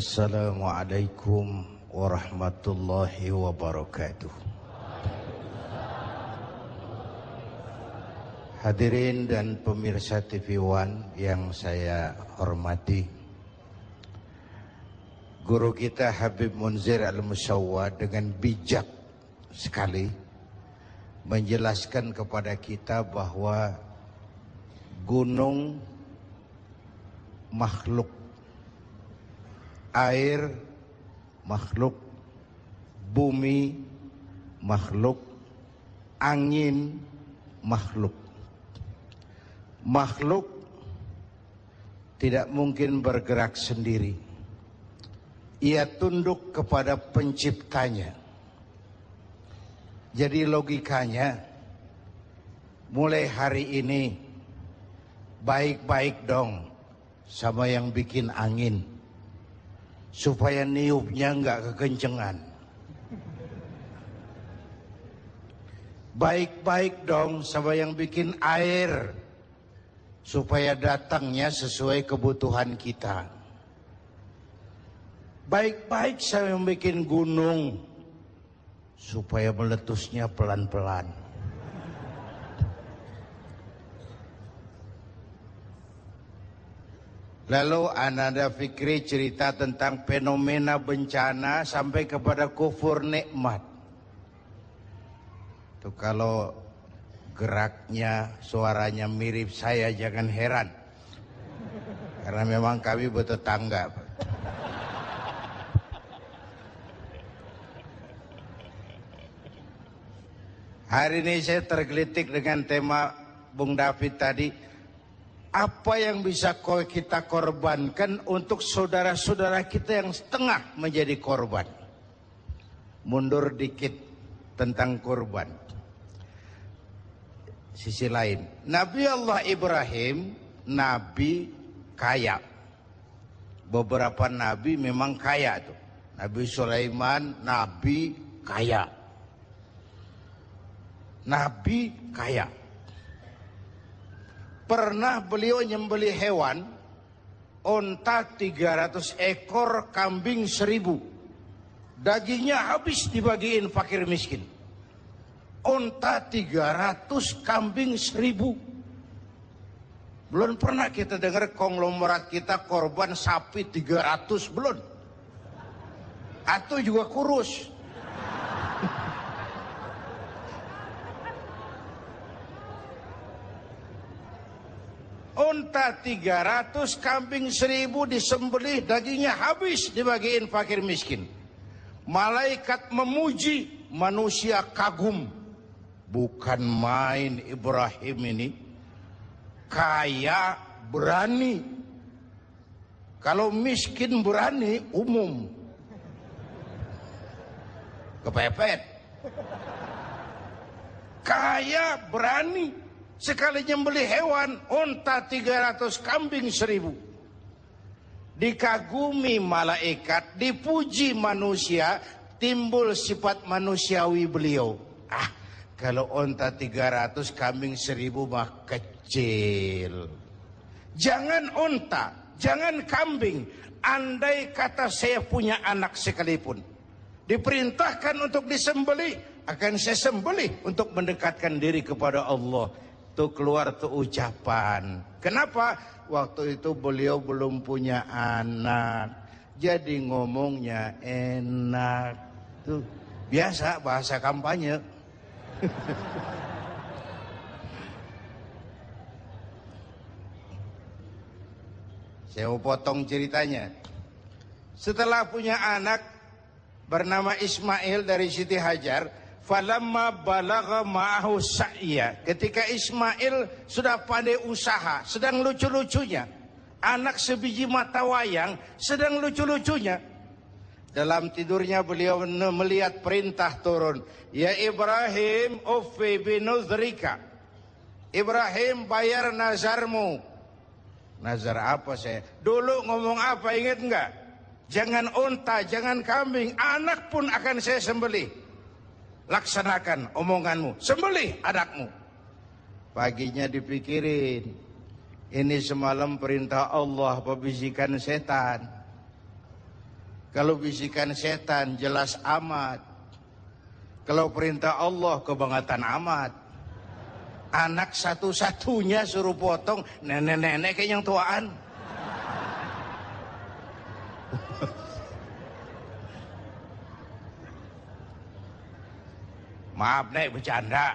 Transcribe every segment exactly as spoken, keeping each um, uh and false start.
Assalamualaikum warahmatullahi wabarakatuh. Hadirin dan pemirsa T V One yang saya hormati, guru kita Habib Munzir Al-Musyawwa dengan bijak sekali menjelaskan kepada kita bahwa gunung makhluk, air makhluk, bumi makhluk, angin makhluk. Makhluk tidak mungkin bergerak sendiri. Ia tunduk kepada penciptanya. Jadi logikanya, mulai hari ini baik-baik dong sama yang bikin angin, supaya niupnya nggak kekencengan. Baik-baik dong sama yang bikin air, supaya datangnya sesuai kebutuhan kita. Baik-baik sama yang bikin gunung, supaya meletusnya pelan-pelan. Lalu Ananda Fikri cerita tentang fenomena bencana sampai kepada kufur nikmat. Tuh, kalau geraknya, suaranya mirip saya jangan heran, karena memang kami bertetangga. Hari ini saya tergelitik dengan tema Bung David tadi. Apa yang bisa kita korbankan untuk saudara-saudara kita yang setengah menjadi korban? Mundur dikit tentang korban. Sisi lain, Nabi Allah Ibrahim, nabi kaya. Beberapa nabi memang kaya tuh. Nabi Sulaiman, nabi kaya. Nabi kaya. Pernah beliau nyembeli hewan, onta tiga ratus ekor, kambing seribu. Dagingnya habis dibagiin fakir miskin. Onta tiga ratus, kambing seribu. Belum pernah kita dengar konglomerat kita korban sapi tiga ratus, belum. Atau juga kurus. Onta tiga ratus, kambing seribu disembelih, dagingnya habis dibagiin fakir miskin. Malaikat memuji, manusia kagum. Bukan main Ibrahim ini, kaya berani. Kalau miskin berani umum, kepepet. Kaya berani, sekali nyembelih hewan, onta tiga ratus, kambing seribu. Dikagumi malaikat, dipuji manusia, timbul sifat manusiawi beliau. Ah, kalau onta tiga ratus, kambing seribu mah kecil. Jangan onta, jangan kambing. Andai kata saya punya anak sekalipun, diperintahkan untuk disembelih, akan saya sembelih untuk mendekatkan diri kepada Allah. Tuh keluar tuh ucapan. Kenapa? Waktu itu beliau belum punya anak, jadi ngomongnya enak. Tuh biasa bahasa kampanye. Saya mau potong ceritanya. Setelah punya anak bernama Ismail dari Siti Hajar, falamma balagha ma'ahu sa'ya, ketika Ismail sudah pandai usaha, sedang lucu-lucunya, anak sebiji mata wayang sedang lucu-lucunya, dalam tidurnya beliau melihat perintah turun, ya Ibrahim ufi binuzrika, Ibrahim bayar nazarmu. Nazar apa saya? Dulu ngomong apa, ingat enggak? Jangan onta, jangan kambing, anak pun akan saya sembelih. Laksanakan omonganmu, sembelih anakmu. Paginya dipikirin, ini semalam perintah Allah, pembisikan setan. Kalau bisikan setan jelas amat. Kalau perintah Allah kebangetan amat. Anak satu-satunya suruh potong, nenek-nenek kayak yang tuaan. Maaf nek, bercanda.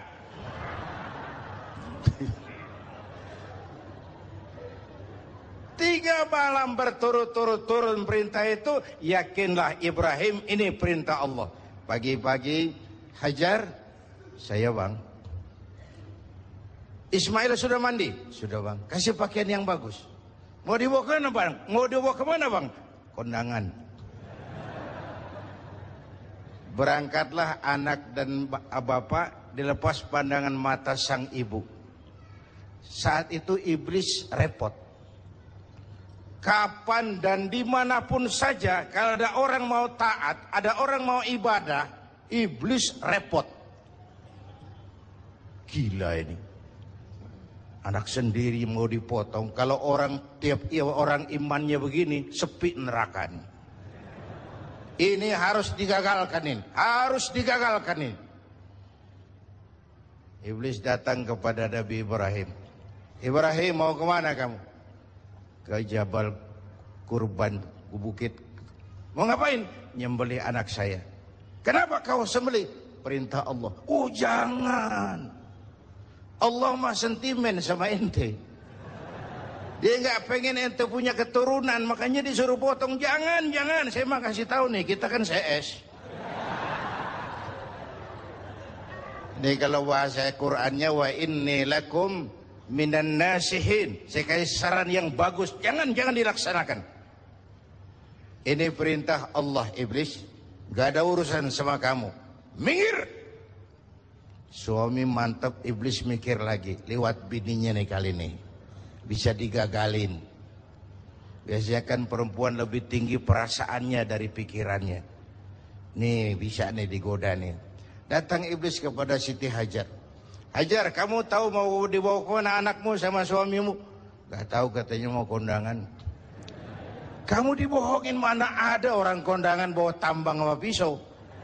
Tiga malam berturut-turut turun perintah itu, yakinlah Ibrahim ini perintah Allah. Pagi-pagi, Hajar, saya bang. Ismail sudah mandi? Sudah bang. Kasih pakaian yang bagus. Mau dibawa ke mana bang? Mau dibawa ke mana bang? Kondangan. Berangkatlah anak dan bapak dilepas pandangan mata sang ibu. Saat itu iblis repot. Kapan dan dimanapun saja kalau ada orang mau taat, ada orang mau ibadah, iblis repot. Gila ini. Anak sendiri mau dipotong. Kalau orang tiap ya, orang imannya begini, sepi neraka. Ini harus digagalkan ini, harus digagalkan ini. Iblis datang kepada Nabi Ibrahim. Ibrahim, mau kemana kamu? Ke Jabal Kurban, ke bukit. Mau ngapain? Nyembelih anak saya. Kenapa kau sembelih? Perintah Allah. Oh jangan. Allah mah sentimen sama ente. Dia nggak pengen ente punya keturunan, makanya disuruh potong. Jangan, jangan. Saya mah kasih tahu nih, kita kan C S. Ini kalau bahasa Qur'annya, wa inni lakum minan nasihin. Saya kasih saran yang bagus. Jangan, jangan dilaksanakan. Ini perintah Allah, iblis. Gak ada urusan sama kamu. Minggir. Suami mantap, iblis mikir lagi. Lewat bininya nih kali ini. Bisa digagalin. Biasanya kan perempuan lebih tinggi perasaannya dari pikirannya. Nih bisa nih digoda nih. Datang iblis kepada Siti Hajar. Hajar, kamu tahu mau dibawa ke mana anakmu sama suamimu? Gak tahu, katanya mau kondangan. Kamu dibohongin, mana ada orang kondangan bawa tambang sama pisau.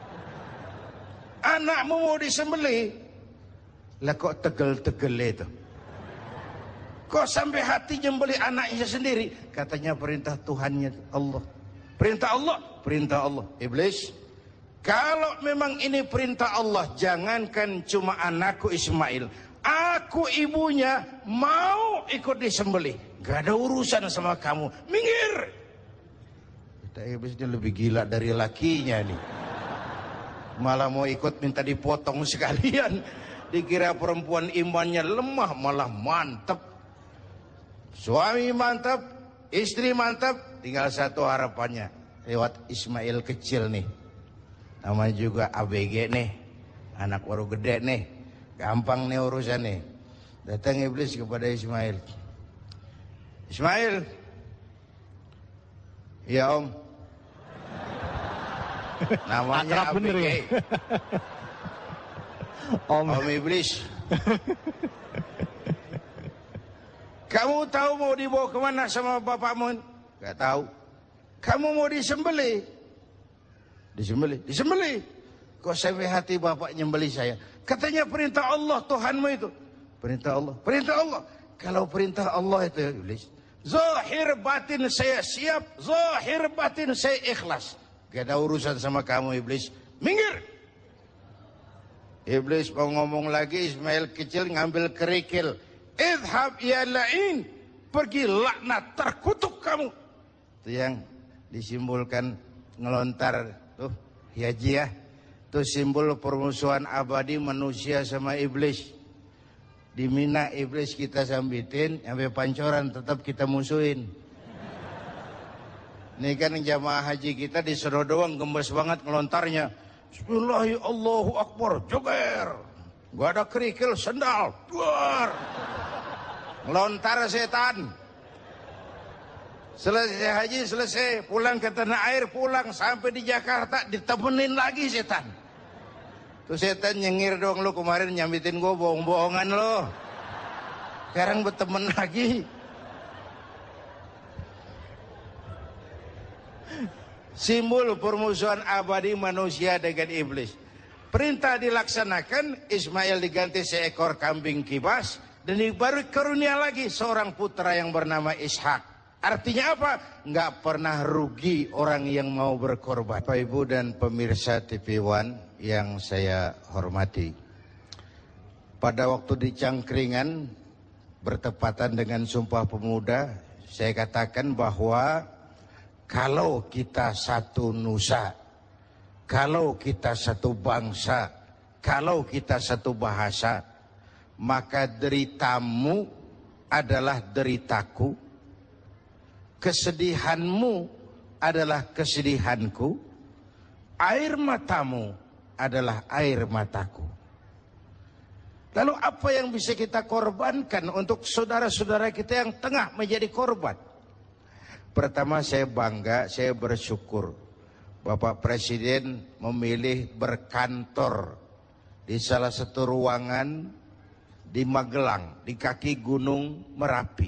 Anakmu mau disembelih. Lah kok tegel-tegel itu? Kok sampai hati nyembelih anaknya sendiri? Katanya perintah Tuhannya Allah. Perintah Allah, perintah Allah. Iblis, kalau memang ini perintah Allah, jangankan cuma anakku Ismail, aku ibunya mau ikut disembelih. Gak ada urusan sama kamu. Minggir. Kita iblis ini lebih gila dari lakinya nih. Malah mau ikut minta dipotong sekalian. Dikira perempuan imannya lemah, malah mantap. Suami mantap, istri mantap, tinggal satu harapannya. Lewat Ismail kecil nih. Namanya juga A B G nih. Anak baru gede nih. Gampang nih urusan nih. Datang iblis kepada Ismail. Ismail. Ya om. Namanya A B G. Ya? Om. Om iblis. Kamu tahu mau dibawa kemana sama bapakmu? Gak tahu. Kamu mau disembelih? Disembelih, disembelih. Kok sampai hati bapak nyembelih saya? Katanya perintah Allah, Tuhanmu itu. Perintah Allah, perintah Allah. Kalau perintah Allah itu iblis, zahir batin saya siap, zahir batin saya ikhlas. Gak ada urusan sama kamu iblis. Minggir. Iblis mau ngomong lagi, Ismail kecil ngambil kerikil. Idhab ya la'in. Pergi laknat, terkutuk kamu. Itu yang disimbolkan ngelontar tuh, hiajiah. Itu simbol permusuhan abadi manusia sama iblis. Di Mina iblis kita sambitin, sampai pancoran tetap kita musuhin. Ini kan jamaah haji kita disuruh doang gembes banget ngelontarnya. Bismillahirrahmanirrahim, Allahu Akbar, joger. Gak ada kerikil, sendal, duar. Ngelontar setan. Selesai haji, selesai. Pulang ke tanah air, pulang. Sampai di Jakarta, ditemenin lagi setan. Tuh setan nyengir doang, lu kemarin nyambitin gue bohong-bohongan lo. Sekarang berteman lagi. Simbol permusuhan abadi manusia dengan iblis. Perintah dilaksanakan, Ismail diganti seekor kambing kibas, dan baru karunia lagi seorang putra yang bernama Ishak. Artinya apa? Nggak pernah rugi orang yang mau berkorban. Bapak Ibu dan pemirsa T V One yang saya hormati, pada waktu di Cangkringan bertepatan dengan Sumpah Pemuda, saya katakan bahwa kalau kita satu nusa, kalau kita satu bangsa, kalau kita satu bahasa, maka deritamu adalah deritaku, kesedihanmu adalah kesedihanku, air matamu adalah air mataku. Lalu apa yang bisa kita korbankan untuk saudara-saudara kita yang tengah menjadi korban? Pertama, saya bangga, saya bersyukur Bapak Presiden memilih berkantor di salah satu ruangan di Magelang, di kaki Gunung Merapi.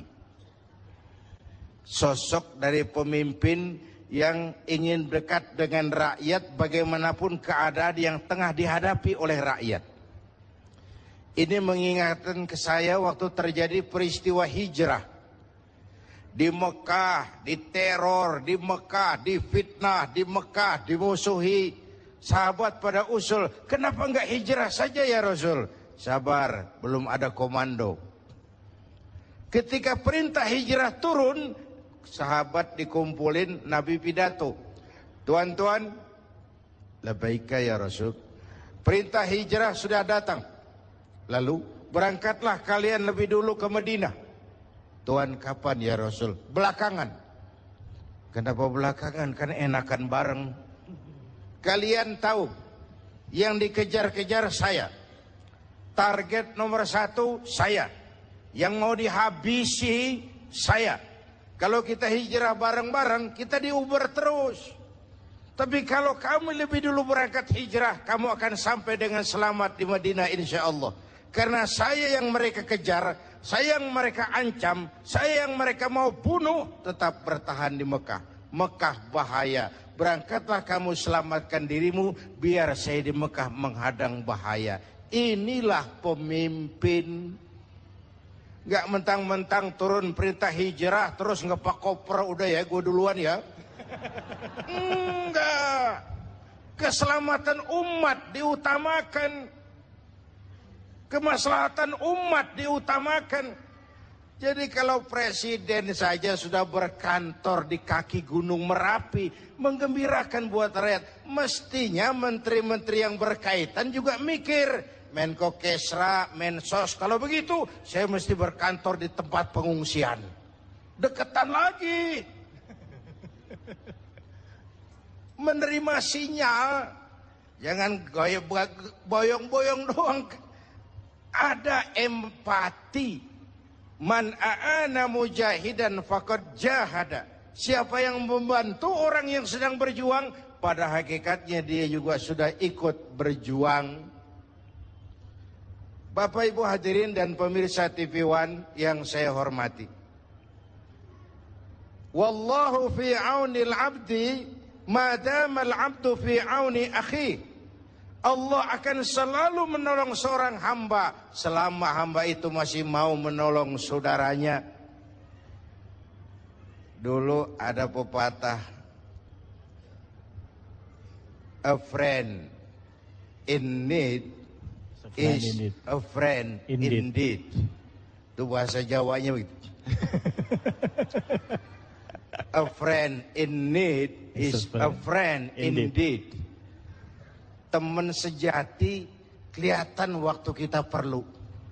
Sosok dari pemimpin yang ingin dekat dengan rakyat bagaimanapun keadaan yang tengah dihadapi oleh rakyat. Ini mengingatkan ke saya waktu terjadi peristiwa hijrah. Di Mekah, diteror, di Mekah, difitnah, di Mekah, dimusuhi. Sahabat pada usul, kenapa enggak hijrah saja ya Rasul? Sabar, belum ada komando. Ketika perintah hijrah turun, sahabat dikumpulin, Nabi pidato. Tuan-tuan, labbaika ya Rasul. Perintah hijrah sudah datang. Lalu berangkatlah kalian lebih dulu ke Madinah. Tuan, kapan ya Rasul? Belakangan. Kenapa belakangan? Kan enakan bareng. Kalian tahu yang dikejar-kejar saya. Target nomor satu saya. Yang mau dihabisi saya. Kalau kita hijrah bareng-bareng, kita diuber terus. Tapi kalau kamu lebih dulu berangkat hijrah, kamu akan sampai dengan selamat di Madinah insya Allah. Karena saya yang mereka kejar, saya yang mereka ancam, saya yang mereka mau bunuh, tetap bertahan di Mekah. Mekah bahaya. Berangkatlah kamu selamatkan dirimu, biar saya di Mekah menghadang bahaya. Inilah pemimpin. Gak mentang-mentang turun perintah hijrah, terus ngepak koper, udah ya gue duluan ya. Enggak. Keselamatan umat diutamakan. Kemaslahatan umat diutamakan. Jadi kalau presiden saja sudah berkantor di kaki Gunung Merapi, menggembirakan buat rakyat, mestinya menteri-menteri yang berkaitan juga mikir. Menko Kesra, Mensos, kalau begitu saya mesti berkantor di tempat pengungsian. Deketan lagi. Menerima sinyal, jangan boyong-boyong doang. Ada empati. Man a'ana mujahidan faqad jahada. Siapa yang membantu orang yang sedang berjuang, pada hakikatnya dia juga sudah ikut berjuang. Bapak Ibu hadirin dan pemirsa T V One yang saya hormati. Wallahu fi aunil abdi madama al-abdu fi auni akhi. Allah akan selalu menolong seorang hamba selama hamba itu masih mau menolong saudaranya. Dulu ada pepatah, a friend in need is a friend indeed. Itu bahasa Jawanya begitu. A friend in need is a friend indeed. Teman sejati kelihatan waktu kita perlu.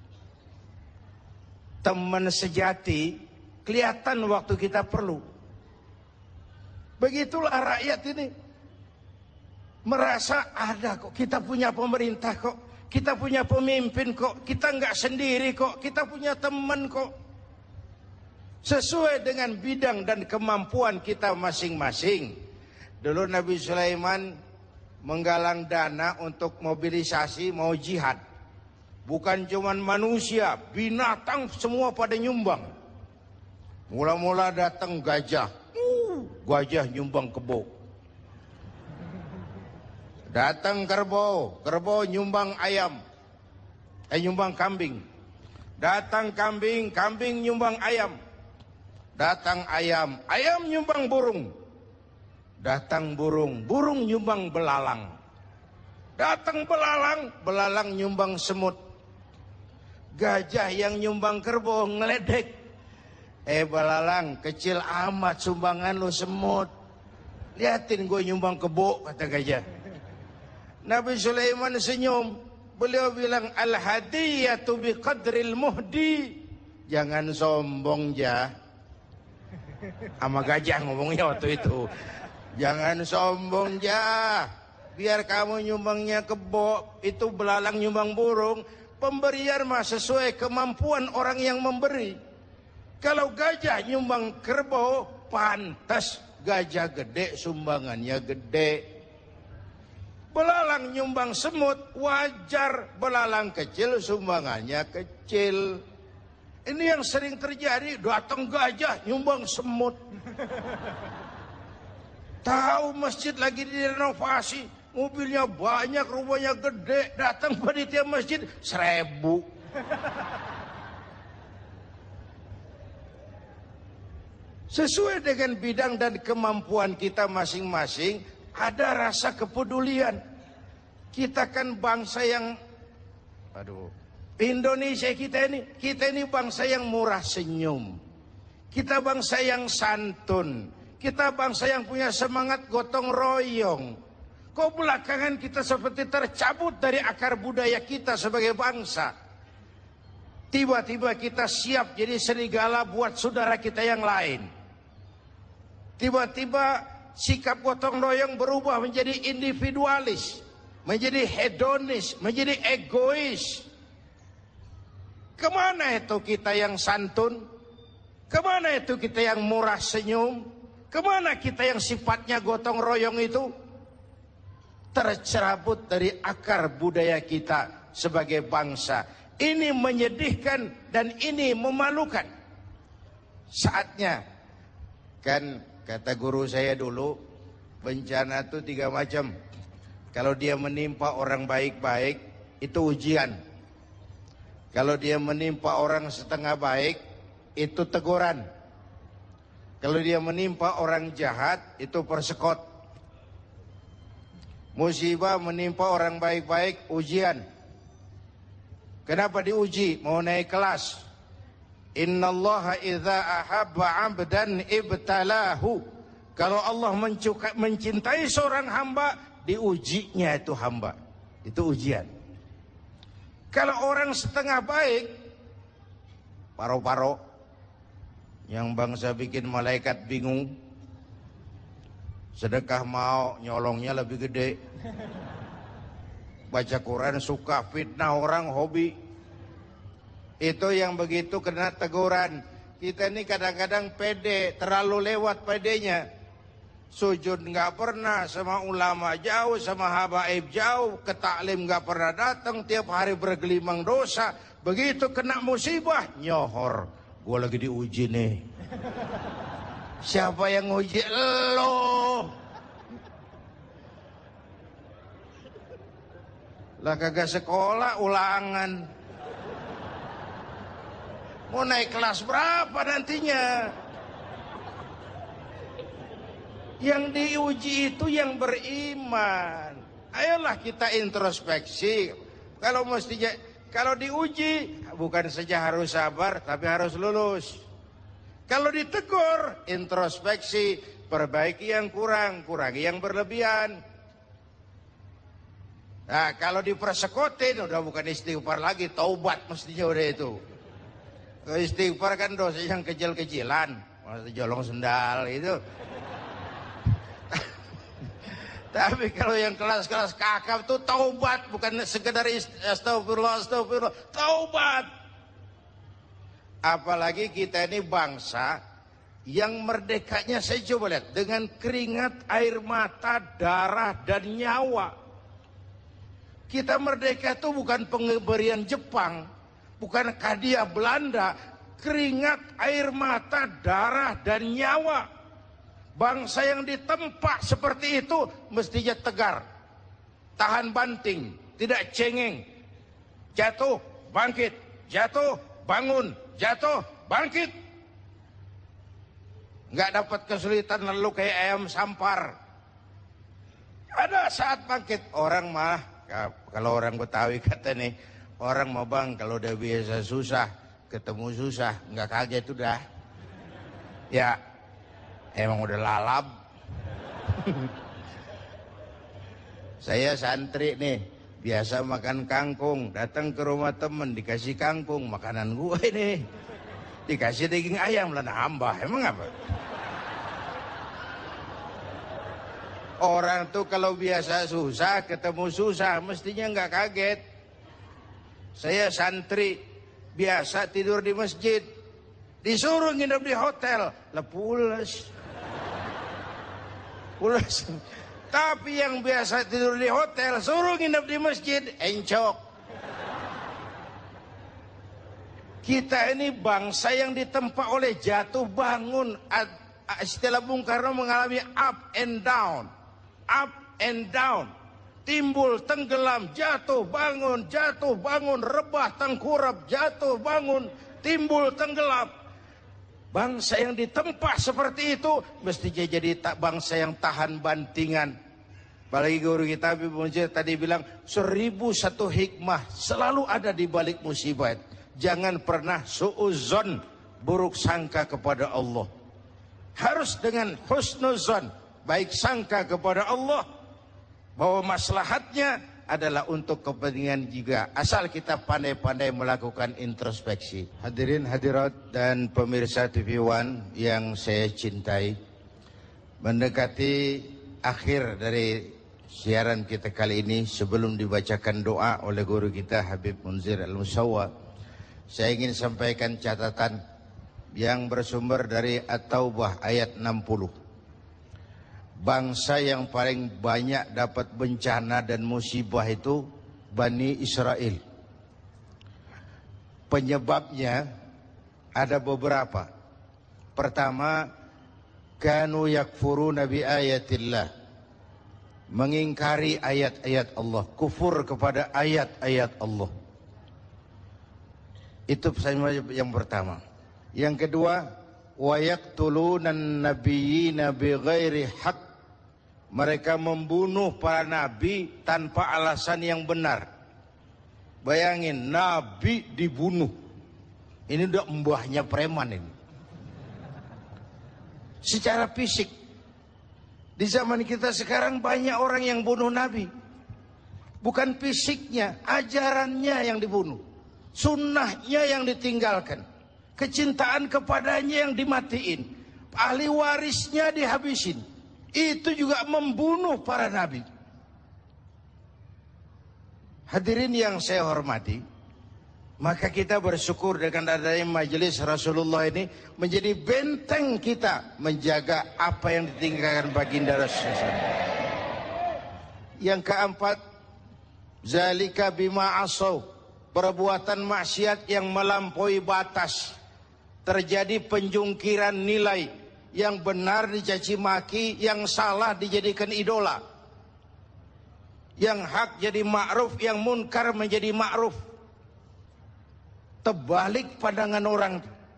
Teman sejati kelihatan waktu kita perlu. Begitulah rakyat ini. Merasa ada kok, kita punya pemerintah kok, kita punya pemimpin kok, kita nggak sendiri kok, kita punya teman kok. Sesuai dengan bidang dan kemampuan kita masing-masing. Dulu Nabi Sulaiman menggalang dana untuk mobilisasi mau jihad. Bukan cuman manusia, binatang semua pada nyumbang. Mula-mula datang gajah. Uh, gajah nyumbang kebo. Datang kerbau, kerbau nyumbang ayam, eh nyumbang kambing. Datang kambing, kambing nyumbang ayam. Datang ayam, ayam nyumbang burung. Datang burung, burung nyumbang belalang. Datang belalang, belalang nyumbang semut. Gajah yang nyumbang kerbau ngeledek. Eh belalang, kecil amat sumbangan lu semut. Liatin gue nyumbang kebo, kata gajah. Nabi Sulaiman senyum. Beliau bilang, al-hadiyatu biqadril muhdi. Jangan sombong, jah. Sama gajah ngomongnya waktu itu. Jangan sombong, jah. Biar kamu nyumbangnya kebo, itu belalang nyumbang burung. Pemberian mah sesuai kemampuan orang yang memberi. Kalau gajah nyumbang kerbau, pantas gajah gede sumbangannya gede. Belalang nyumbang semut, wajar belalang kecil sumbangannya kecil. Ini yang sering terjadi, datang gajah nyumbang semut. Tahu masjid lagi direnovasi, mobilnya banyak, rumahnya gede, datang panitia masjid seribu. Sesuai dengan bidang dan kemampuan kita masing-masing, ada rasa kepedulian. Kita kan bangsa yang, aduh, Indonesia kita ini, kita ini bangsa yang murah senyum. Kita bangsa yang santun. Kita bangsa yang punya semangat gotong royong. Kok belakangan kita seperti tercabut dari akar budaya kita sebagai bangsa. Tiba-tiba kita siap jadi serigala buat saudara kita yang lain. Tiba-tiba sikap gotong royong berubah menjadi individualis, menjadi hedonis, menjadi egois. Kemana itu kita yang santun? Kemana itu kita yang murah senyum? Kemana kita yang sifatnya gotong royong itu? Tercerabut dari akar budaya kita sebagai bangsa. Ini menyedihkan dan ini memalukan. Saatnya, kan kata guru saya dulu, bencana itu tiga macam. Kalau dia menimpa orang baik-baik, itu ujian. Kalau dia menimpa orang setengah baik, itu teguran. Kalau dia menimpa orang jahat, itu persekot. Musibah menimpa orang baik-baik, ujian. Kenapa diuji? Mau naik kelas. Innallaha idza ahabba 'abdan ibtalahu. Kalau Allah mencuka, mencintai seorang hamba, diujinya itu hamba. Itu ujian. Kalau orang setengah baik, paro-paro, yang bangsa bikin malaikat bingung. Sedekah mau, nyolongnya lebih gede. Baca Quran suka, fitnah orang hobi. Itu yang begitu kena teguran. Kita ini kadang-kadang pede, terlalu lewat pedenya. Sujud nggak pernah, sama ulama jauh, sama habaib jauh, ke taklim nggak pernah datang, tiap hari bergelimang dosa. Begitu kena musibah, nyohor. Gue lagi diuji nih. Siapa yang uji? Lo. Lah kagak sekolah, ulangan. Mau naik kelas berapa nantinya? Yang diuji itu yang beriman. Ayolah kita introspeksi. Kalau mestinya, kalau diuji bukan saja harus sabar, tapi harus lulus. Kalau ditegur, introspeksi, perbaiki yang kurang, kurangi yang berlebihan. Nah, kalau dipersekotin, udah bukan istighfar lagi, taubat mestinya udah itu. Kalau istighfar kan dosa yang kecil-kecilan, maksudnya jolong sendal itu. Tapi kalau yang kelas-kelas kakap tuh taubat, bukan sekedar astagfirullah, astagfirullah, taubat. Apalagi kita ini bangsa yang merdekanya, saya coba lihat, dengan keringat, air mata, darah, dan nyawa. Kita merdeka itu bukan pemberian Jepang, bukan hadiah Belanda, keringat, air mata, darah, dan nyawa. Bangsa yang ditempa seperti itu mestinya tegar. tahan banting, tidak cengeng. Jatuh, bangkit, jatuh, bangun, jatuh, bangkit. Nggak dapat kesulitan lalu kayak ayam sampar. Ada saat bangkit, orang mah, kalau orang Betawi kata nih, orang mah bang kalau udah biasa susah, ketemu susah, nggak kaget udah. Ya, emang udah lalap. Saya santri nih, biasa makan kangkung, datang ke rumah temen dikasih kangkung, makanan gue ini dikasih daging ayam lah nambah, emang apa? Orang tuh kalau biasa susah ketemu susah mestinya nggak kaget. Saya santri biasa tidur di masjid, disuruh nginep di hotel, lah pulas pulas. Tapi yang biasa tidur di hotel, suruh nginep di masjid, encok. Kita ini bangsa yang ditempa oleh jatuh bangun. Istilah Bung Karno mengalami up and down. Up and down. Timbul, tenggelam, jatuh, bangun, jatuh, bangun, rebah, tengkurap, jatuh, bangun, timbul, tenggelam. Bangsa yang ditempa seperti itu mestinya jadi tak bangsa yang tahan bantingan. Apalagi guru kita Habib Munzir tadi bilang seribu satu hikmah selalu ada di balik musibah. Jangan pernah suuzon, buruk sangka kepada Allah. Harus dengan husnuzon, baik sangka kepada Allah bahwa maslahatnya adalah untuk kepentingan juga, asal kita pandai-pandai melakukan introspeksi. Hadirin hadirat dan pemirsa T V One yang saya cintai, mendekati akhir dari siaran kita kali ini, sebelum dibacakan doa oleh guru kita Habib Munzir Al-Musawwa, saya ingin sampaikan catatan yang bersumber dari At-Taubah ayat enam puluh. Bangsa yang paling banyak dapat bencana dan musibah itu Bani Israel. Penyebabnya ada beberapa. Pertama, kanu yakfuruna bi ayatillah, mengingkari ayat-ayat Allah, kufur kepada ayat-ayat Allah. Itu pesan yang pertama. Yang kedua, wa yaqtulunan nabiyyina bighairi haqq, mereka membunuh para nabi tanpa alasan yang benar. Bayangin, nabi dibunuh. Ini udah mbahnya preman ini. Secara fisik, di zaman kita sekarang banyak orang yang bunuh nabi. Bukan fisiknya, ajarannya yang dibunuh. Sunnahnya yang ditinggalkan. Kecintaan kepadanya yang dimatiin. Ahli warisnya dihabisin. Itu juga membunuh para nabi. Hadirin yang saya hormati, maka kita bersyukur dengan adanya majelis Rasulullah ini menjadi benteng kita menjaga apa yang ditinggalkan baginda Rasulullah. Yang keempat, zalika bima asaw, perbuatan maksiat yang melampaui batas. Terjadi penjungkiran nilai. Yang benar dicaci maki, yang salah dijadikan idola. Yang hak jadi ma'ruf, yang munkar menjadi ma'ruf. Terbalik pandangan orang.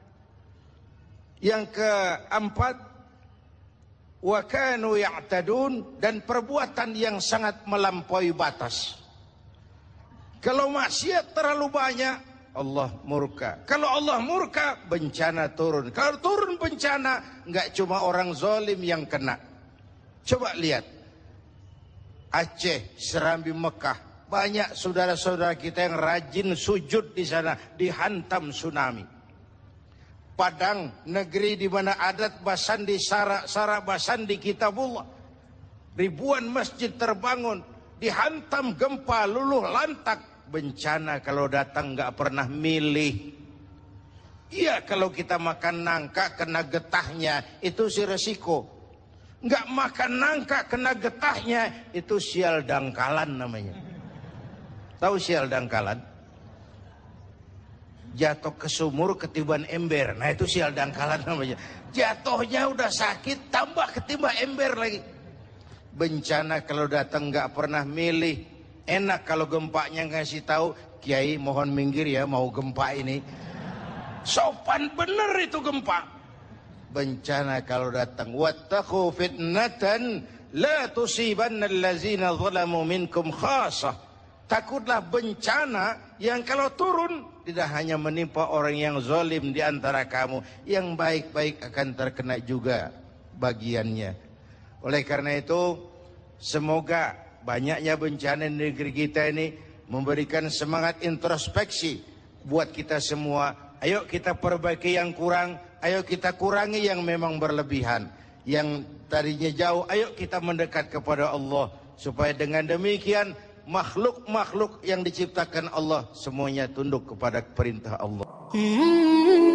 Yang keempat, wa kanu ya'tadun, dan perbuatan yang sangat melampaui batas. Kalau maksiat terlalu banyak, Allah murka. Kalau Allah murka, bencana turun. Kalau turun bencana, nggak cuma orang zalim yang kena. Coba lihat, Aceh, Serambi, Mekah, banyak saudara-saudara kita yang rajin sujud di sana, dihantam tsunami. Padang, negeri di mana adat basandi, sara-sara basandi kitabullah, ribuan masjid terbangun, dihantam gempa, luluh lantak. Bencana kalau datang nggak pernah milih. Iya, kalau kita makan nangka kena getahnya, itu si resiko. Nggak makan nangka kena getahnya, itu sial dangkalan namanya. Tahu sial dangkalan? Jatuh ke sumur ketiban ember. Nah itu sial dangkalan namanya. Jatuhnya udah sakit, tambah ketiban ember lagi. Bencana kalau datang nggak pernah milih. Enak kalau gempanya ngasih tahu, Kiai mohon minggir ya, mau gempa ini. Sopan bener itu gempa. Bencana kalau datang, wattaqu fitnatan la tusibanna allazina zalamu minkum khassah. Takutlah bencana yang kalau turun tidak hanya menimpa orang yang zalim di antara kamu, yang baik-baik akan terkena juga bagiannya. Oleh karena itu, semoga banyaknya bencana di negeri kita ini memberikan semangat introspeksi buat kita semua. Ayo kita perbaiki yang kurang, ayo kita kurangi yang memang berlebihan. Yang tadinya jauh, ayo kita mendekat kepada Allah. Supaya dengan demikian makhluk-makhluk yang diciptakan Allah semuanya tunduk kepada perintah Allah.